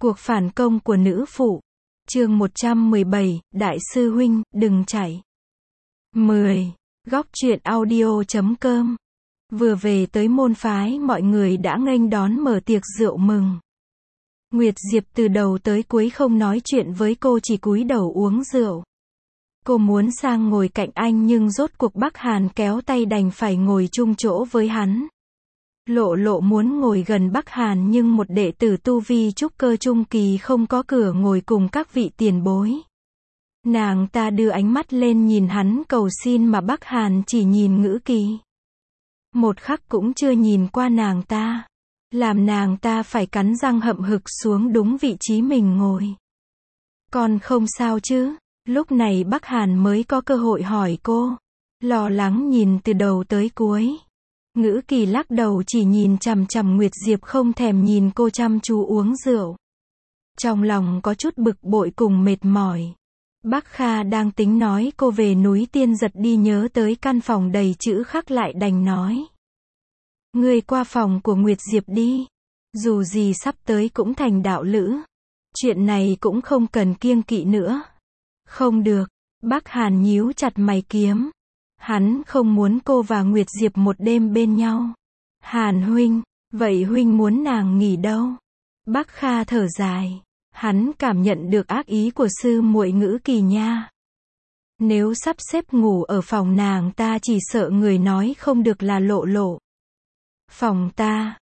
Cuộc phản công của nữ phụ. Chương 117, Đại sư huynh, đừng chạy. 10. Góc truyện audio.com. Vừa về tới môn phái, mọi người đã nghênh đón mở tiệc rượu mừng. Nguyệt Diệp từ đầu tới cuối không nói chuyện với cô, chỉ cúi đầu uống rượu. Cô muốn sang ngồi cạnh anh nhưng rốt cuộc Bắc Hàn kéo tay đành phải ngồi chung chỗ với hắn. Lộ Lộ muốn ngồi gần Bắc Hàn nhưng một đệ tử tu vi trúc cơ trung kỳ không có cửa ngồi cùng các vị tiền bối. Nàng ta đưa ánh mắt lên nhìn hắn cầu xin mà Bắc Hàn chỉ nhìn Ngữ Kỳ. Một khắc cũng chưa nhìn qua nàng ta. Làm nàng ta phải cắn răng hậm hực xuống đúng vị trí mình ngồi. Còn không sao chứ? Lúc này Bắc Hàn mới có cơ hội hỏi cô. Lo lắng nhìn từ đầu tới cuối. Ngữ Kỳ lắc đầu chỉ nhìn chằm chằm Nguyệt Diệp, không thèm nhìn cô chăm chú uống rượu. Trong lòng có chút bực bội cùng mệt mỏi. Bắc Kha đang tính nói cô về núi Tiên Giật đi, nhớ tới căn phòng đầy chữ khắc lại đành nói. Ngươi qua phòng của Nguyệt Diệp đi. Dù gì sắp tới cũng thành đạo lữ. Chuyện này cũng không cần kiêng kỵ nữa. Không được. Bắc Hàn nhíu chặt mày kiếm. Hắn không muốn cô và Nguyệt Diệp một đêm bên nhau. Hàn huynh, vậy huynh muốn nàng nghỉ đâu? Bắc Kha thở dài. Hắn cảm nhận được ác ý của sư muội Ngữ Kỳ nha. Nếu sắp xếp ngủ ở phòng nàng ta chỉ sợ người nói không được là Lộ Lộ. Phòng ta,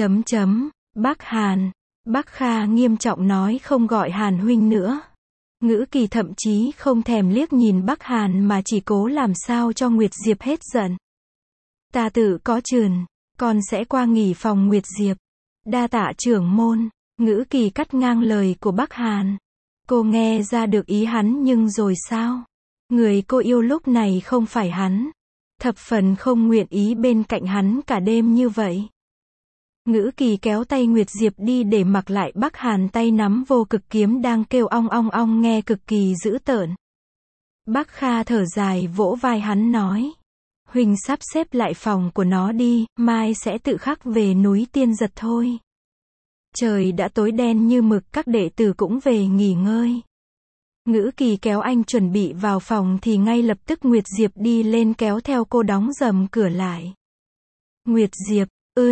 Bắc Hàn. Bắc Kha nghiêm trọng nói không gọi Hàn huynh nữa. Ngữ Kỳ thậm chí không thèm liếc nhìn Bắc Hàn mà chỉ cố làm sao cho Nguyệt Diệp hết giận. Ta tự có chừng, con sẽ qua nghỉ phòng Nguyệt Diệp. Đa tạ trưởng môn. Ngữ Kỳ cắt ngang lời của Bắc Hàn. Cô nghe ra được ý hắn nhưng rồi sao? Người cô yêu lúc này không phải hắn. Thập phần không nguyện ý bên cạnh hắn cả đêm như vậy. Ngữ Kỳ kéo tay Nguyệt Diệp đi để mặc lại Bắc Hàn tay nắm vô cực kiếm đang kêu ong ong ong nghe cực kỳ dữ tợn. Bắc Kha thở dài vỗ vai hắn nói. Huỳnh sắp xếp lại phòng của nó đi, mai sẽ tự khắc về núi Tiên Giật thôi. Trời đã tối đen như mực, các đệ tử cũng về nghỉ ngơi. Ngữ Kỳ kéo anh chuẩn bị vào phòng thì ngay lập tức Nguyệt Diệp đi lên kéo theo cô đóng rầm cửa lại. Nguyệt Diệp,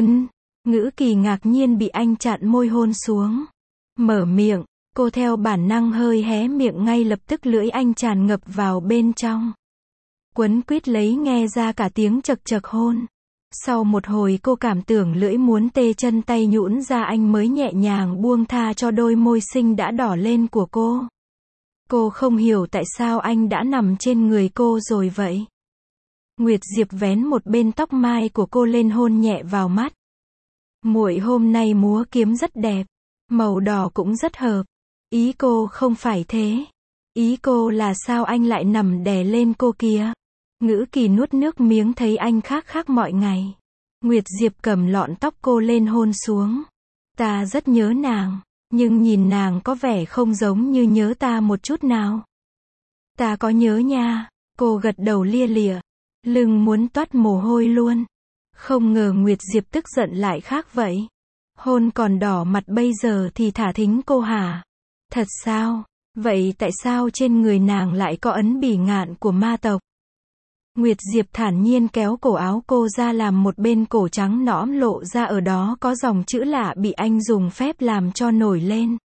Ngữ Kỳ ngạc nhiên bị anh chặn môi hôn xuống. Mở miệng, cô theo bản năng hơi hé miệng, ngay lập tức lưỡi anh tràn ngập vào bên trong. Quấn quýt lấy nghe ra cả tiếng chật chật hôn. Sau một hồi cô cảm tưởng lưỡi muốn tê chân tay nhũn ra, anh mới nhẹ nhàng buông tha cho đôi môi xinh đã đỏ lên của cô. Cô không hiểu tại sao anh đã nằm trên người cô rồi vậy. Nguyệt Diệp vén một bên tóc mai của cô lên hôn nhẹ vào mắt. Muội hôm nay múa kiếm rất đẹp, màu đỏ cũng rất hợp. Ý cô không phải thế. Ý cô là sao anh lại nằm đè lên cô kìa. Ngữ Kỳ nuốt nước miếng thấy anh khác mọi ngày. Nguyệt Diệp cầm lọn tóc cô lên hôn xuống. Ta rất nhớ nàng, nhưng nhìn nàng có vẻ không giống như nhớ ta một chút nào. Ta có nhớ nha. Cô gật đầu lia lịa. Lưng muốn toát mồ hôi luôn. Không ngờ Nguyệt Diệp tức giận lại khác vậy. Hôn còn đỏ mặt bây giờ thì thả thính cô hả? Thật sao? Vậy tại sao trên người nàng lại có ấn bỉ ngạn của ma tộc? Nguyệt Diệp thản nhiên kéo cổ áo cô ra, làm một bên cổ trắng nõm lộ ra, ở đó có dòng chữ lạ bị anh dùng phép làm cho nổi lên.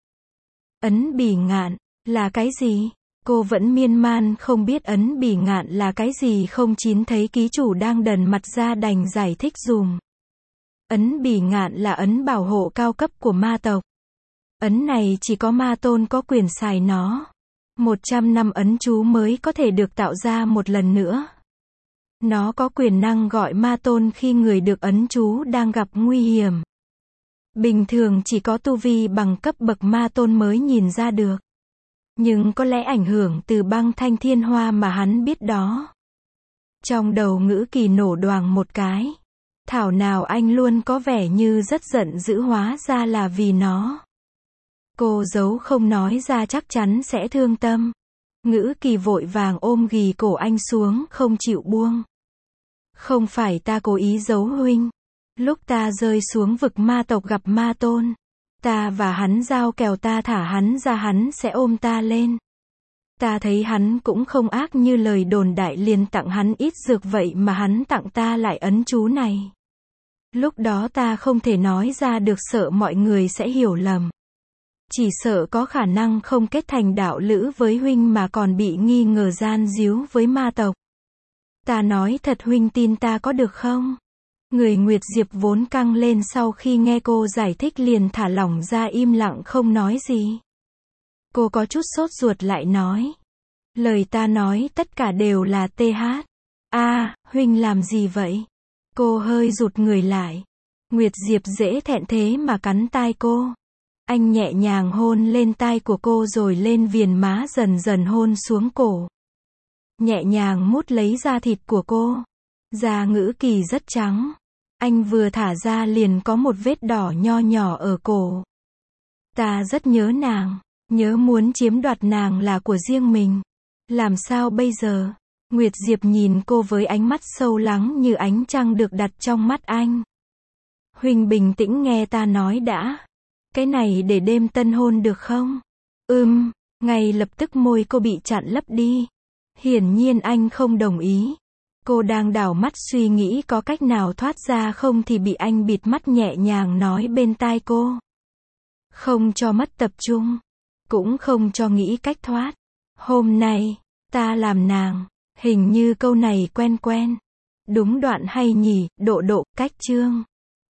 Ấn bỉ ngạn, là cái gì? Cô vẫn miên man không biết ấn bỉ ngạn là cái gì. Không chín thấy ký chủ đang đần mặt ra đành giải thích dùm. Ấn bỉ ngạn là ấn bảo hộ cao cấp của ma tộc. Ấn này chỉ có ma tôn có quyền xài nó. 100 năm ấn chú mới có thể được tạo ra một lần nữa. Nó có quyền năng gọi ma tôn khi người được ấn chú đang gặp nguy hiểm. Bình thường chỉ có tu vi bằng cấp bậc ma tôn mới nhìn ra được. Nhưng có lẽ ảnh hưởng từ băng thanh thiên hoa mà hắn biết đó. Trong đầu Ngữ Kỳ nổ đoàng một cái. Thảo nào anh luôn có vẻ như rất giận dữ, hóa ra là vì nó. Cô giấu không nói ra chắc chắn sẽ thương tâm. Ngữ Kỳ vội vàng ôm ghì cổ anh xuống không chịu buông. Không phải ta cố ý giấu huynh. Lúc ta rơi xuống vực ma tộc gặp ma tôn, Ta và hắn giao kèo, ta thả hắn ra hắn sẽ ôm ta lên. Ta thấy hắn cũng không ác như lời đồn đại, liền tặng hắn ít dược, vậy mà hắn tặng ta lại ấn chú này. Lúc đó ta không thể nói ra được, sợ mọi người sẽ hiểu lầm. Chỉ sợ có khả năng không kết thành đạo lữ với huynh mà còn bị nghi ngờ gian díu với ma tộc. Ta nói thật, huynh tin ta có được không? Người Nguyệt Diệp vốn căng lên, sau khi nghe cô giải thích liền thả lỏng ra, im lặng không nói gì. Cô có chút sốt ruột lại nói. Lời ta nói tất cả đều là TH. Huynh làm gì vậy? Cô hơi rụt người lại. Nguyệt Diệp dễ thẹn thế mà cắn tai cô. Anh nhẹ nhàng hôn lên tai của cô rồi lên viền má, dần dần hôn xuống cổ. Nhẹ nhàng mút lấy da thịt của cô. Da Ngữ Kỳ rất trắng. Anh vừa thả ra liền có một vết đỏ nho nhỏ ở cổ. Ta rất nhớ nàng. Nhớ muốn chiếm đoạt nàng là của riêng mình. Làm sao bây giờ? Nguyệt Diệp nhìn cô với ánh mắt sâu lắng như ánh trăng được đặt trong mắt anh. Huynh bình tĩnh nghe ta nói đã. Cái này để đêm tân hôn được không? Ngay lập tức môi cô bị chặn lấp đi. Hiển nhiên anh không đồng ý. Cô đang đảo mắt suy nghĩ có cách nào thoát ra không thì bị anh bịt mắt nhẹ nhàng nói bên tai cô. Không cho mất tập trung. Cũng không cho nghĩ cách thoát. Hôm nay, ta làm nàng. Hình như câu này quen quen. Đúng đoạn hay nhỉ, Độ Độ, cách chương.